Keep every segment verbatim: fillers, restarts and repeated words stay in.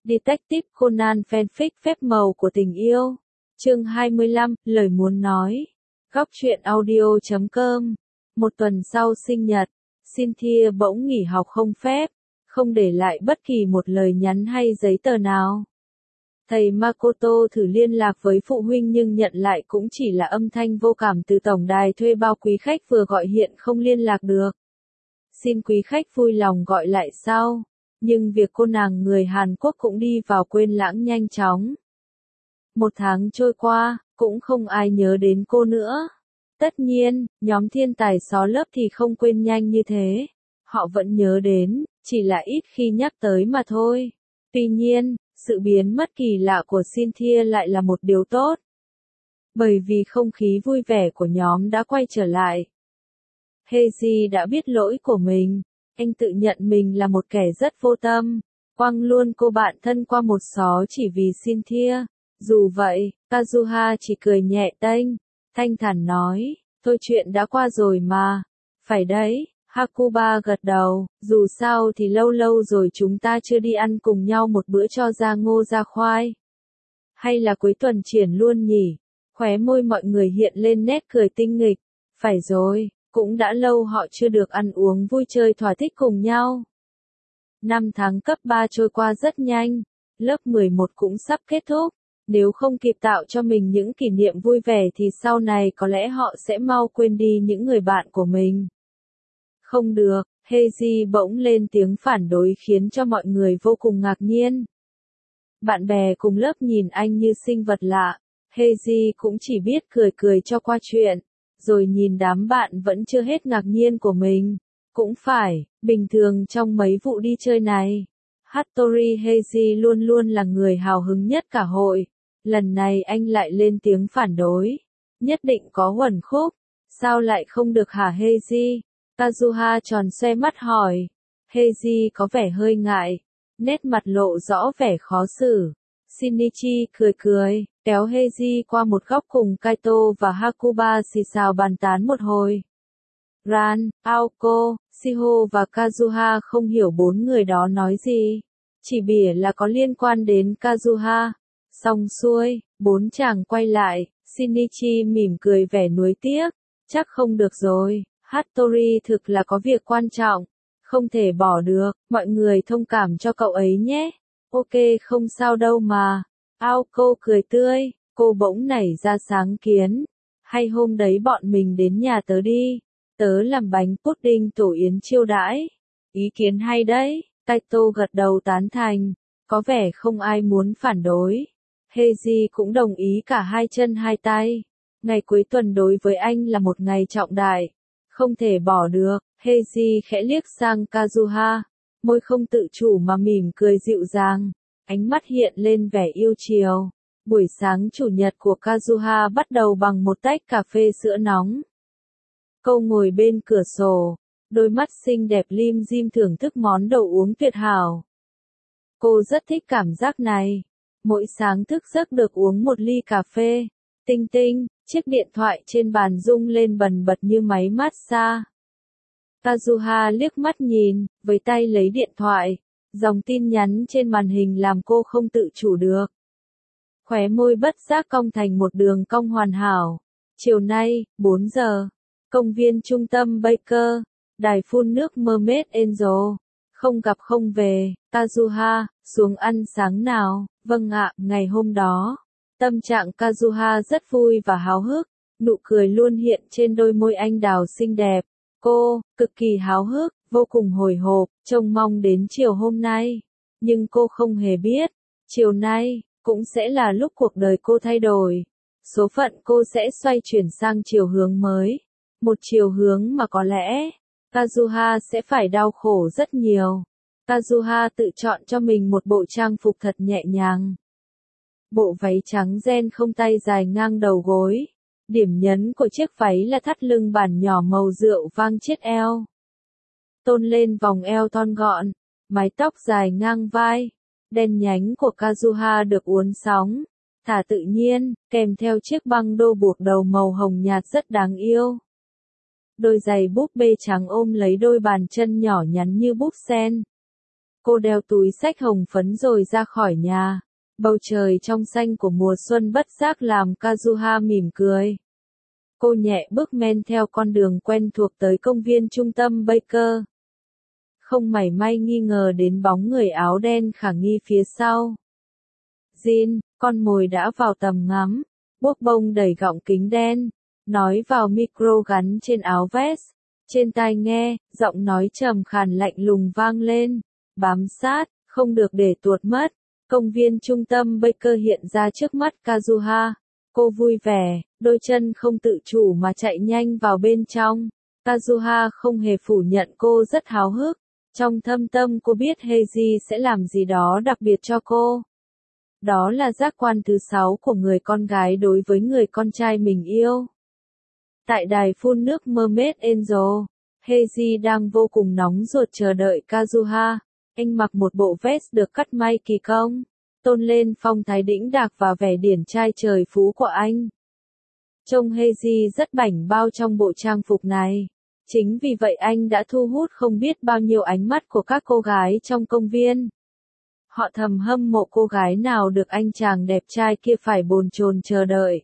Detective Conan fanfic phép màu của tình yêu. Chương hai mươi lăm, lời muốn nói. Góc truyện audio chấm com. Một tuần sau sinh nhật, Cynthia bỗng nghỉ học không phép, không để lại bất kỳ một lời nhắn hay giấy tờ nào. Thầy Makoto thử liên lạc với phụ huynh nhưng nhận lại cũng chỉ là âm thanh vô cảm từ tổng đài thuê bao quý khách vừa gọi hiện không liên lạc được. Xin quý khách vui lòng gọi lại sau. Nhưng việc cô nàng người Hàn Quốc cũng đi vào quên lãng nhanh chóng. Một tháng trôi qua, cũng không ai nhớ đến cô nữa. Tất nhiên, nhóm thiên tài xó lớp thì không quên nhanh như thế. Họ vẫn nhớ đến, chỉ là ít khi nhắc tới mà thôi. Tuy nhiên, sự biến mất kỳ lạ của Cynthia lại là một điều tốt. Bởi vì không khí vui vẻ của nhóm đã quay trở lại. Heiji đã biết lỗi của mình. Anh tự nhận mình là một kẻ rất vô tâm, quăng luôn cô bạn thân qua một xó chỉ vì Cynthia. Dù vậy, Kazuha chỉ cười nhẹ tênh, thanh thản nói, thôi chuyện đã qua rồi mà. Phải đấy, Hakuba gật đầu, dù sao thì lâu lâu rồi chúng ta chưa đi ăn cùng nhau một bữa cho ra ngô ra khoai. Hay là cuối tuần triển luôn nhỉ? Khóe môi mọi người hiện lên nét cười tinh nghịch. Phải rồi. Cũng đã lâu họ chưa được ăn uống vui chơi thỏa thích cùng nhau. Năm tháng cấp ba trôi qua rất nhanh, lớp mười một cũng sắp kết thúc. Nếu không kịp tạo cho mình những kỷ niệm vui vẻ thì sau này có lẽ họ sẽ mau quên đi những người bạn của mình. Không được, Heiji bỗng lên tiếng phản đối khiến cho mọi người vô cùng ngạc nhiên. Bạn bè cùng lớp nhìn anh như sinh vật lạ, Heiji cũng chỉ biết cười cười cho qua chuyện. Rồi nhìn đám bạn vẫn chưa hết ngạc nhiên của mình. Cũng phải, bình thường trong mấy vụ đi chơi này, Hattori Heiji luôn luôn là người hào hứng nhất cả hội. Lần này anh lại lên tiếng phản đối. Nhất định có uẩn khúc. Sao lại không được hả Heiji? Kazuha tròn xoe mắt hỏi. Heiji có vẻ hơi ngại. Nét mặt lộ rõ vẻ khó xử. Shinichi cười cười, kéo Heiji qua một góc cùng Kaito và Hakuba xì xào bàn tán một hồi. Ran, Aoko, Shiho và Kazuha không hiểu bốn người đó nói gì. Chỉ bỉa là có liên quan đến Kazuha. Xong xuôi, bốn chàng quay lại, Shinichi mỉm cười vẻ nuối tiếc. Chắc không được rồi, Hattori thực là có việc quan trọng. Không thể bỏ được, mọi người thông cảm cho cậu ấy nhé. Ok không sao đâu mà. Aoko cười tươi, cô bỗng nảy ra sáng kiến. Hay hôm đấy bọn mình đến nhà tớ đi. Tớ làm bánh pudding tổ yến chiêu đãi. Ý kiến hay đấy, Kaito gật đầu tán thành. Có vẻ không ai muốn phản đối. Heiji cũng đồng ý cả hai chân hai tay. Ngày cuối tuần đối với anh là một ngày trọng đại. Không thể bỏ được, Heiji khẽ liếc sang Kazuha. Môi không tự chủ mà mỉm cười dịu dàng, ánh mắt hiện lên vẻ yêu chiều. Buổi sáng chủ nhật của Kazuha bắt đầu bằng một tách cà phê sữa nóng. Cô ngồi bên cửa sổ, đôi mắt xinh đẹp lim dim thưởng thức món đồ uống tuyệt hảo. Cô rất thích cảm giác này. Mỗi sáng thức giấc được uống một ly cà phê. Tinh tinh, chiếc điện thoại trên bàn rung lên bần bật như máy massage. Kazuha liếc mắt nhìn, với tay lấy điện thoại. Dòng tin nhắn trên màn hình làm cô không tự chủ được. Khóe môi bất giác cong thành một đường cong hoàn hảo. Chiều nay, bốn giờ. Công viên trung tâm Baker. Đài phun nước Mermaid Angel. Không gặp không về. Kazuha, xuống ăn sáng nào. Vâng ạ, ngày hôm đó. Tâm trạng Kazuha rất vui và háo hức. Nụ cười luôn hiện trên đôi môi anh đào xinh đẹp. Cô, cực kỳ háo hức, vô cùng hồi hộp, trông mong đến chiều hôm nay. Nhưng cô không hề biết, chiều nay, cũng sẽ là lúc cuộc đời cô thay đổi. Số phận cô sẽ xoay chuyển sang chiều hướng mới. Một chiều hướng mà có lẽ, Kazuha sẽ phải đau khổ rất nhiều. Kazuha tự chọn cho mình một bộ trang phục thật nhẹ nhàng. Bộ váy trắng ren không tay dài ngang đầu gối. Điểm nhấn của chiếc váy là thắt lưng bản nhỏ màu rượu vang chiết eo. Tôn lên vòng eo thon gọn, mái tóc dài ngang vai. Đen nhánh của Kazuha được uốn sóng, thả tự nhiên, kèm theo chiếc băng đô buộc đầu màu hồng nhạt rất đáng yêu. Đôi giày búp bê trắng ôm lấy đôi bàn chân nhỏ nhắn như búp sen. Cô đeo túi xách hồng phấn rồi ra khỏi nhà. Bầu trời trong xanh của mùa xuân bất giác làm Kazuha mỉm cười. Cô nhẹ bước men theo con đường quen thuộc tới công viên trung tâm Baker. Không mảy may nghi ngờ đến bóng người áo đen khả nghi phía sau. Jin, con mồi đã vào tầm ngắm. Quốc bông đẩy gọng kính đen, nói vào micro gắn trên áo vest. Trên tai nghe, giọng nói trầm khàn lạnh lùng vang lên. Bám sát, không được để tuột mất. Công viên trung tâm Baker hiện ra trước mắt Kazuha. Cô vui vẻ, đôi chân không tự chủ mà chạy nhanh vào bên trong. Kazuha không hề phủ nhận cô rất háo hức. Trong thâm tâm cô biết Heiji sẽ làm gì đó đặc biệt cho cô. Đó là giác quan thứ sáu của người con gái đối với người con trai mình yêu. Tại đài phun nước Mermaid Angel, Heiji đang vô cùng nóng ruột chờ đợi Kazuha. Anh mặc một bộ vest được cắt may kỳ công, tôn lên phong thái đĩnh đạc và vẻ điển trai trời phú của anh. Trông Heiji rất bảnh bao trong bộ trang phục này. Chính vì vậy anh đã thu hút không biết bao nhiêu ánh mắt của các cô gái trong công viên. Họ thầm hâm mộ cô gái nào được anh chàng đẹp trai kia phải bồn chồn chờ đợi.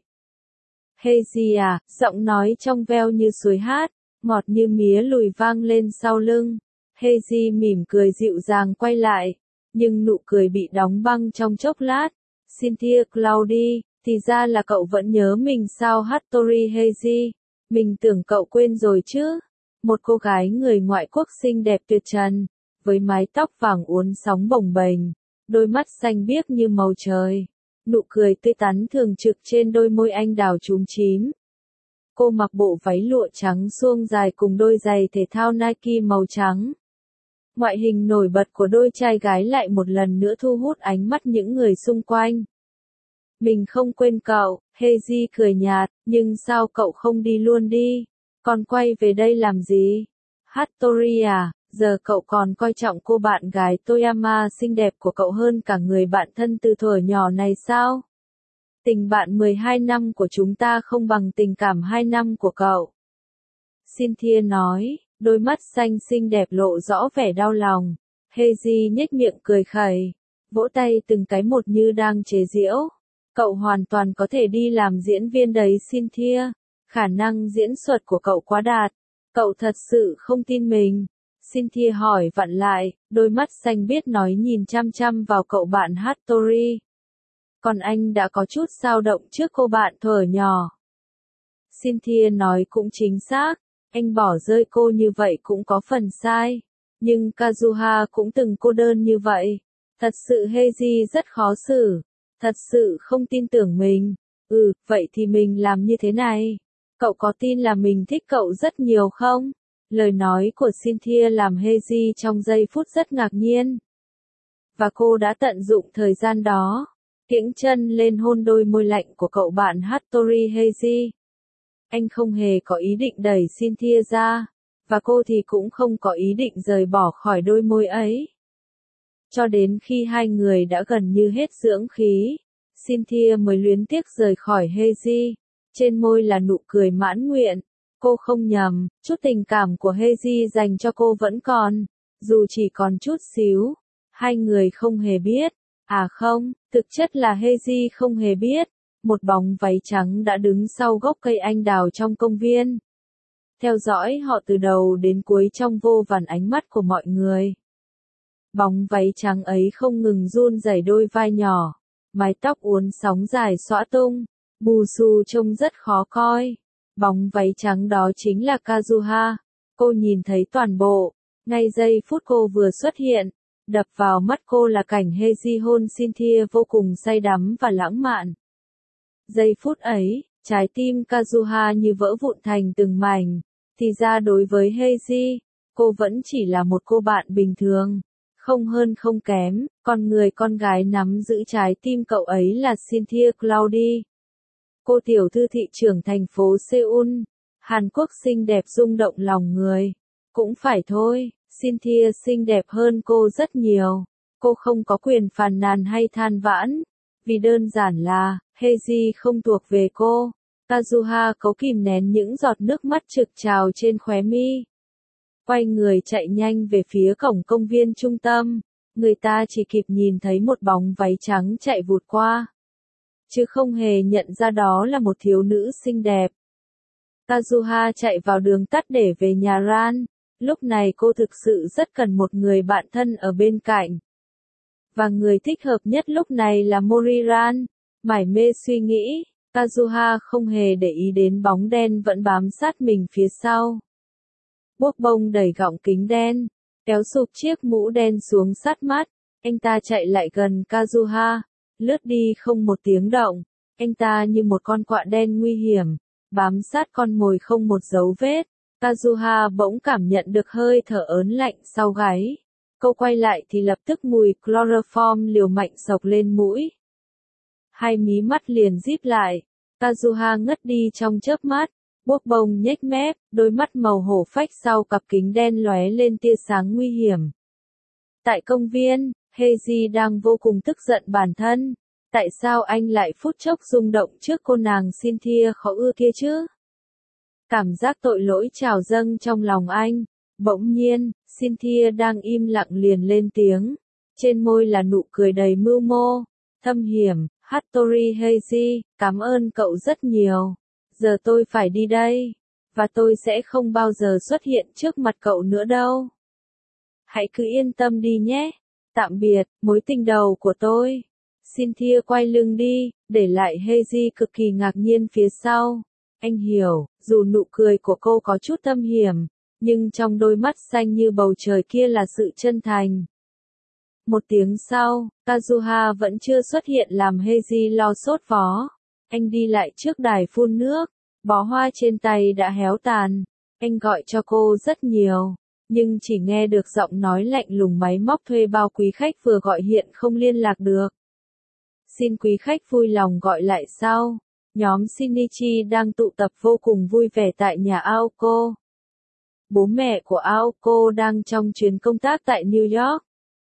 Heiji à, giọng nói trong veo như suối hát, ngọt như mía lùi vang lên sau lưng. Heiji mỉm cười dịu dàng quay lại, nhưng nụ cười bị đóng băng trong chốc lát. Cynthia Cloudy, thì ra là cậu vẫn nhớ mình sao Hattori Heiji, mình tưởng cậu quên rồi chứ. Một cô gái người ngoại quốc xinh đẹp tuyệt trần, với mái tóc vàng uốn sóng bồng bềnh, đôi mắt xanh biếc như màu trời, nụ cười tươi tắn thường trực trên đôi môi anh đào chúm chím. Cô mặc bộ váy lụa trắng suông dài cùng đôi giày thể thao Nike màu trắng. Ngoại hình nổi bật của đôi trai gái lại một lần nữa thu hút ánh mắt những người xung quanh. Mình không quên cậu, Heiji cười nhạt, nhưng sao cậu không đi luôn đi? Còn quay về đây làm gì? Hattori à, giờ cậu còn coi trọng cô bạn gái Toyama xinh đẹp của cậu hơn cả người bạn thân từ thuở nhỏ này sao? Tình bạn mười hai năm của chúng ta không bằng tình cảm hai năm của cậu. Cynthia nói, đôi mắt xanh xinh đẹp lộ rõ vẻ đau lòng. Heiji nhếch miệng cười khẩy, vỗ tay từng cái một như đang chế giễu. Cậu hoàn toàn có thể đi làm diễn viên đấy Cynthia. Khả năng diễn xuất của cậu quá đạt. Cậu thật sự không tin mình. Cynthia hỏi vặn lại, đôi mắt xanh biếc nói nhìn chăm chăm vào cậu bạn Hattori. Còn anh đã có chút dao động trước cô bạn thuở nhỏ. Cynthia nói cũng chính xác, anh bỏ rơi cô như vậy cũng có phần sai. Nhưng Kazuha cũng từng cô đơn như vậy. Thật sự Heiji rất khó xử. Thật sự không tin tưởng mình. Ừ, vậy thì mình làm như thế này. Cậu có tin là mình thích cậu rất nhiều không? Lời nói của Cynthia làm Heiji trong giây phút rất ngạc nhiên. Và cô đã tận dụng thời gian đó. Kiễng chân lên hôn đôi môi lạnh của cậu bạn Hattori Heiji. Anh không hề có ý định đẩy Cynthia ra. Và cô thì cũng không có ý định rời bỏ khỏi đôi môi ấy. Cho đến khi hai người đã gần như hết dưỡng khí, Cynthia mới luyến tiếc rời khỏi Heiji. Trên môi là nụ cười mãn nguyện. Cô không nhầm, chút tình cảm của Heiji dành cho cô vẫn còn, dù chỉ còn chút xíu. Hai người không hề biết. À không, thực chất là Heiji không hề biết. Một bóng váy trắng đã đứng sau gốc cây anh đào trong công viên. Theo dõi họ từ đầu đến cuối trong vô vàn ánh mắt của mọi người. Bóng váy trắng ấy không ngừng run rẩy đôi vai nhỏ. Mái tóc uốn sóng dài xõa tung. Bù xù trông rất khó coi. Bóng váy trắng đó chính là Kazuha. Cô nhìn thấy toàn bộ. Ngay giây phút cô vừa xuất hiện, đập vào mắt cô là cảnh Heiji hôn Cynthia vô cùng say đắm và lãng mạn. Giây phút ấy, trái tim Kazuha như vỡ vụn thành từng mảnh. Thì ra đối với Heiji, cô vẫn chỉ là một cô bạn bình thường. Không hơn không kém, còn người con gái nắm giữ trái tim cậu ấy là Cynthia Cloudy. Cô tiểu thư thị trưởng thành phố Seoul, Hàn Quốc xinh đẹp rung động lòng người. Cũng phải thôi, Cynthia xinh đẹp hơn cô rất nhiều. Cô không có quyền phàn nàn hay than vãn. Vì đơn giản là, Heiji không thuộc về cô. Kazuha cố kìm nén những giọt nước mắt trực trào trên khóe mi. Quay người chạy nhanh về phía cổng công viên trung tâm. người ta chỉ kịp nhìn thấy một bóng váy trắng chạy vụt qua, chứ không hề nhận ra đó là một thiếu nữ xinh đẹp. Kazuha chạy vào đường tắt để về nhà Ran, lúc này cô thực sự rất cần một người bạn thân ở bên cạnh. Và người thích hợp nhất lúc này là Moriran. Mải mê suy nghĩ, Kazuha không hề để ý đến bóng đen vẫn bám sát mình phía sau. Bốc bông đẩy gọng kính đen, kéo sụp chiếc mũ đen xuống sát mắt, anh ta chạy lại gần Kazuha, lướt đi không một tiếng động, anh ta như một con quạ đen nguy hiểm, bám sát con mồi không một dấu vết. Kazuha bỗng cảm nhận được hơi thở ớn lạnh sau gáy. Cô quay lại thì lập tức mùi chloroform liều mạnh xộc lên mũi. Hai mí mắt liền díp lại, Kazuha ngất đi trong chớp mắt, bốc bông nhếch mép, đôi mắt màu hổ phách sau cặp kính đen lóe lên tia sáng nguy hiểm. Tại công viên, Heiji đang vô cùng tức giận bản thân. Tại sao anh lại phút chốc rung động trước cô nàng Cynthia khó ưa kia chứ? Cảm giác tội lỗi trào dâng trong lòng anh. Bỗng nhiên, Cynthia đang im lặng liền lên tiếng. Trên môi là nụ cười đầy mưu mô, thâm hiểm. Hattori Heiji, cảm ơn cậu rất nhiều. Giờ tôi phải đi đây. Và tôi sẽ không bao giờ xuất hiện trước mặt cậu nữa đâu. Hãy cứ yên tâm đi nhé. Tạm biệt, mối tình đầu của tôi. Cynthia quay lưng đi, để lại Heiji cực kỳ ngạc nhiên phía sau. Anh hiểu, dù nụ cười của cô có chút thâm hiểm, nhưng trong đôi mắt xanh như bầu trời kia là sự chân thành. Một tiếng sau, Kazuha vẫn chưa xuất hiện làm Heiji lo sốt vó. Anh đi lại trước đài phun nước, bó hoa trên tay đã héo tàn. Anh gọi cho cô rất nhiều, nhưng chỉ nghe được giọng nói lạnh lùng máy móc thuê bao quý khách vừa gọi hiện không liên lạc được. Xin quý khách vui lòng gọi lại sau. Nhóm Shinichi đang tụ tập vô cùng vui vẻ tại nhà Aoko. Bố mẹ của Aoko đang trong chuyến công tác tại New York,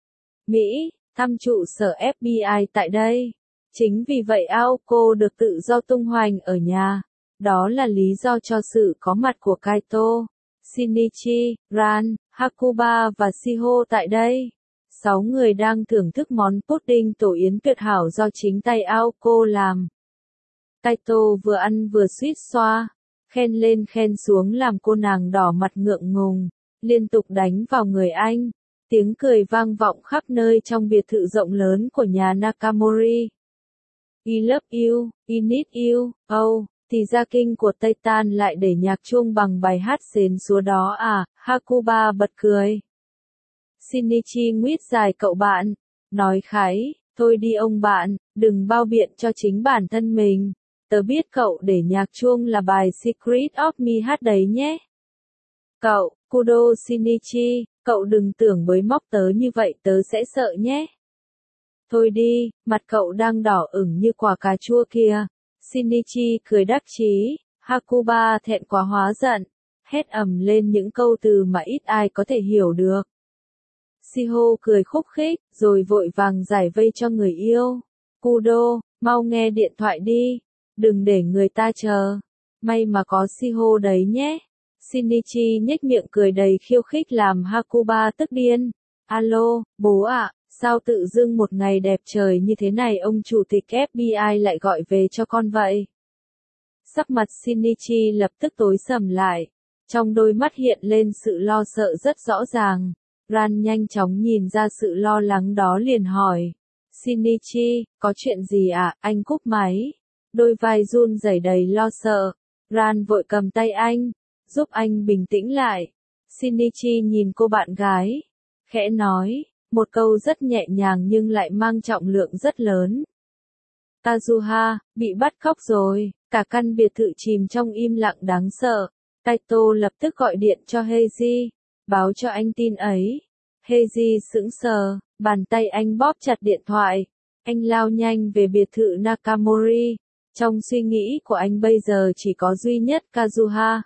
Mỹ, thăm trụ sở ép bê i tại đây. Chính vì vậy Aoko được tự do tung hoành ở nhà. Đó là lý do cho sự có mặt của Kaito, Shinichi, Ran, Hakuba và Shiho tại đây. Sáu người đang thưởng thức món pudding tổ yến tuyệt hảo do chính tay Aoko làm. Kaito vừa ăn vừa suýt xoa, khen lên khen xuống làm cô nàng đỏ mặt ngượng ngùng, liên tục đánh vào người anh. Tiếng cười vang vọng khắp nơi trong biệt thự rộng lớn của nhà Nakamori. I love you, I need you, oh, thì ra kinh của Titan lại để nhạc chuông bằng bài hát xến xúa đó à, Hakuba bật cười. Shinichi nguyết dài cậu bạn, nói khái, thôi đi ông bạn, đừng bao biện cho chính bản thân mình. Tớ biết cậu để nhạc chuông là bài Secret of Me hát đấy nhé. Cậu, Kudo Shinichi, cậu đừng tưởng bới móc tớ như vậy tớ sẽ sợ nhé. Thôi đi, mặt cậu đang đỏ ửng như quả cà chua kìa. Shinichi cười đắc chí, Hakuba thẹn quá hóa giận, hét ầm lên những câu từ mà ít ai có thể hiểu được. Shiho cười khúc khích, rồi vội vàng giải vây cho người yêu. Kudo, mau nghe điện thoại đi, đừng để người ta chờ. May mà có Shiho đấy nhé. Shinichi nhếch miệng cười đầy khiêu khích làm Hakuba tức điên. Alo, bố ạ, sao tự dưng một ngày đẹp trời như thế này ông chủ tịch ép bê i lại gọi về cho con vậy? Sắc mặt Shinichi lập tức tối sầm lại. Trong đôi mắt hiện lên sự lo sợ rất rõ ràng. Ran nhanh chóng nhìn ra sự lo lắng đó liền hỏi. Shinichi, có chuyện gì ạ? Anh cúp máy. Đôi vai run rẩy đầy lo sợ. Ran vội cầm tay anh, giúp anh bình tĩnh lại. Shinichi nhìn cô bạn gái, khẽ nói, một câu rất nhẹ nhàng nhưng lại mang trọng lượng rất lớn. Kazuha, bị bắt cóc rồi, cả căn biệt thự chìm trong im lặng đáng sợ. Kaito lập tức gọi điện cho Heiji, báo cho anh tin ấy. Heiji sững sờ, bàn tay anh bóp chặt điện thoại. Anh lao nhanh về biệt thự Nakamori. Trong suy nghĩ của anh bây giờ chỉ có duy nhất Kazuha.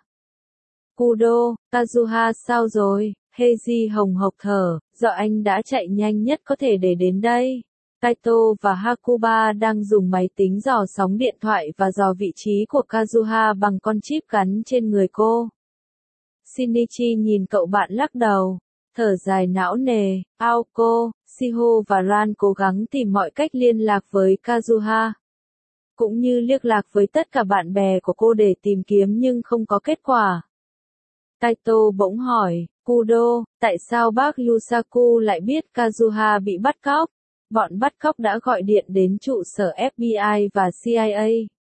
Kudo, Kazuha sao rồi? Heiji hồng hộc thở, do anh đã chạy nhanh nhất có thể để đến đây. Kaito và Hakuba đang dùng máy tính dò sóng điện thoại và dò vị trí của Kazuha bằng con chip gắn trên người cô. Shinichi nhìn cậu bạn lắc đầu. Thở dài não nề, Aoko, Shiho và Ran cố gắng tìm mọi cách liên lạc với Kazuha. Cũng như liên lạc với tất cả bạn bè của cô để tìm kiếm nhưng không có kết quả. Taito bỗng hỏi, Kudo, tại sao bác Yusaku lại biết Kazuha bị bắt cóc? Bọn bắt cóc đã gọi điện đến trụ sở ép bê i và xê i a.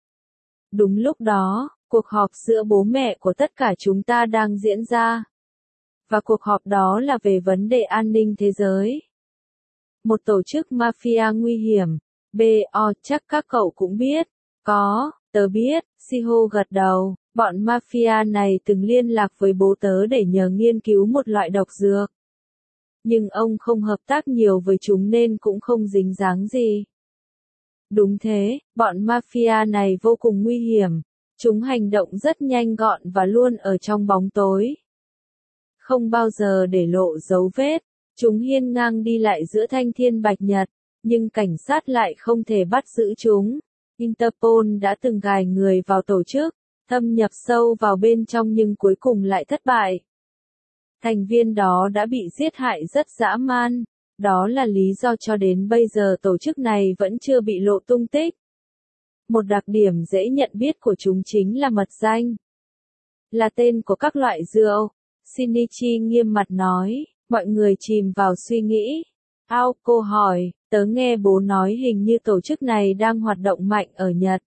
Đúng lúc đó, cuộc họp giữa bố mẹ của tất cả chúng ta đang diễn ra. Và cuộc họp đó là về vấn đề an ninh thế giới. Một tổ chức mafia nguy hiểm, bê o chắc các cậu cũng biết. Có, tớ biết, Shiho gật đầu, bọn mafia này từng liên lạc với bố tớ để nhờ nghiên cứu một loại độc dược. Nhưng ông không hợp tác nhiều với chúng nên cũng không dính dáng gì. Đúng thế, bọn mafia này vô cùng nguy hiểm. Chúng hành động rất nhanh gọn và luôn ở trong bóng tối. Không bao giờ để lộ dấu vết. Chúng hiên ngang đi lại giữa thanh thiên bạch nhật, nhưng cảnh sát lại không thể bắt giữ chúng. Interpol đã từng gài người vào tổ chức, thâm nhập sâu vào bên trong nhưng cuối cùng lại thất bại. Thành viên đó đã bị giết hại rất dã man. Đó là lý do cho đến bây giờ tổ chức này vẫn chưa bị lộ tung tích. Một đặc điểm dễ nhận biết của chúng chính là mật danh. Là tên của các loại rượu. Shinichi nghiêm mặt nói, mọi người chìm vào suy nghĩ. Aoko hỏi, tớ nghe bố nói hình như tổ chức này đang hoạt động mạnh ở Nhật.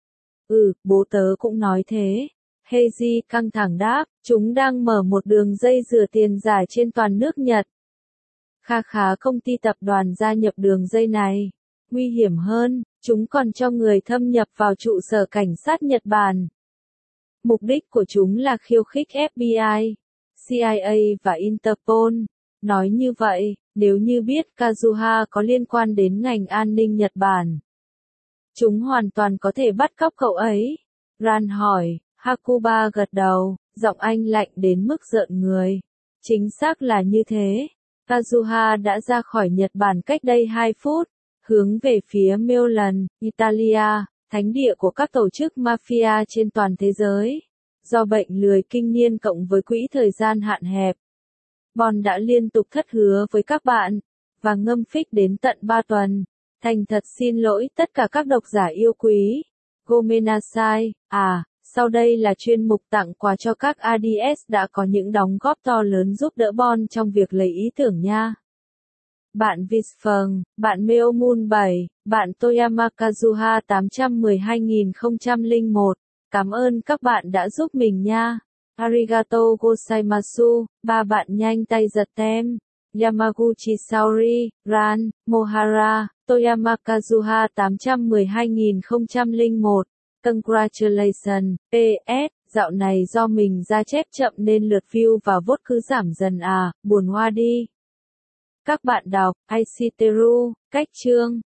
Ừ, bố tớ cũng nói thế. Heiji căng thẳng đáp, chúng đang mở một đường dây rửa tiền giả trên toàn nước Nhật. Kha khá công ty tập đoàn gia nhập đường dây này. Nguy hiểm hơn, chúng còn cho người thâm nhập vào trụ sở cảnh sát Nhật Bản. Mục đích của chúng là khiêu khích ép bê i, xê i a và Interpol. Nói như vậy, nếu như biết Kazuha có liên quan đến ngành an ninh Nhật Bản, chúng hoàn toàn có thể bắt cóc cậu ấy. Ran hỏi, Hakuba gật đầu, giọng anh lạnh đến mức rợn người. Chính xác là như thế. Kazuha đã ra khỏi Nhật Bản cách đây hai phút, hướng về phía Milan, Italia, thánh địa của các tổ chức mafia trên toàn thế giới. Do bệnh lười kinh niên cộng với quỹ thời gian hạn hẹp, Bon đã liên tục thất hứa với các bạn, và ngâm phích đến tận ba tuần. Thành thật xin lỗi tất cả các độc giả yêu quý. Gomenasai, à, sau đây là chuyên mục tặng quà cho các a đê ét đã có những đóng góp to lớn giúp đỡ Bon trong việc lấy ý tưởng nha. Bạn Visfeng, bạn Meomun bảy, bạn Toyama Kazuha tám một hai không không một. Cảm ơn các bạn đã giúp mình nha. Arigato gozaimasu, ba bạn nhanh tay giật tem. Yamaguchi Saori, Ran, Mohara, Toyama Kazuha tám một hai không không một. Congratulations, pê ét, dạo này do mình ra chép chậm nên lượt view và vote cứ giảm dần à, buồn hoa đi. Các bạn đọc, Aishiteru, cách chương.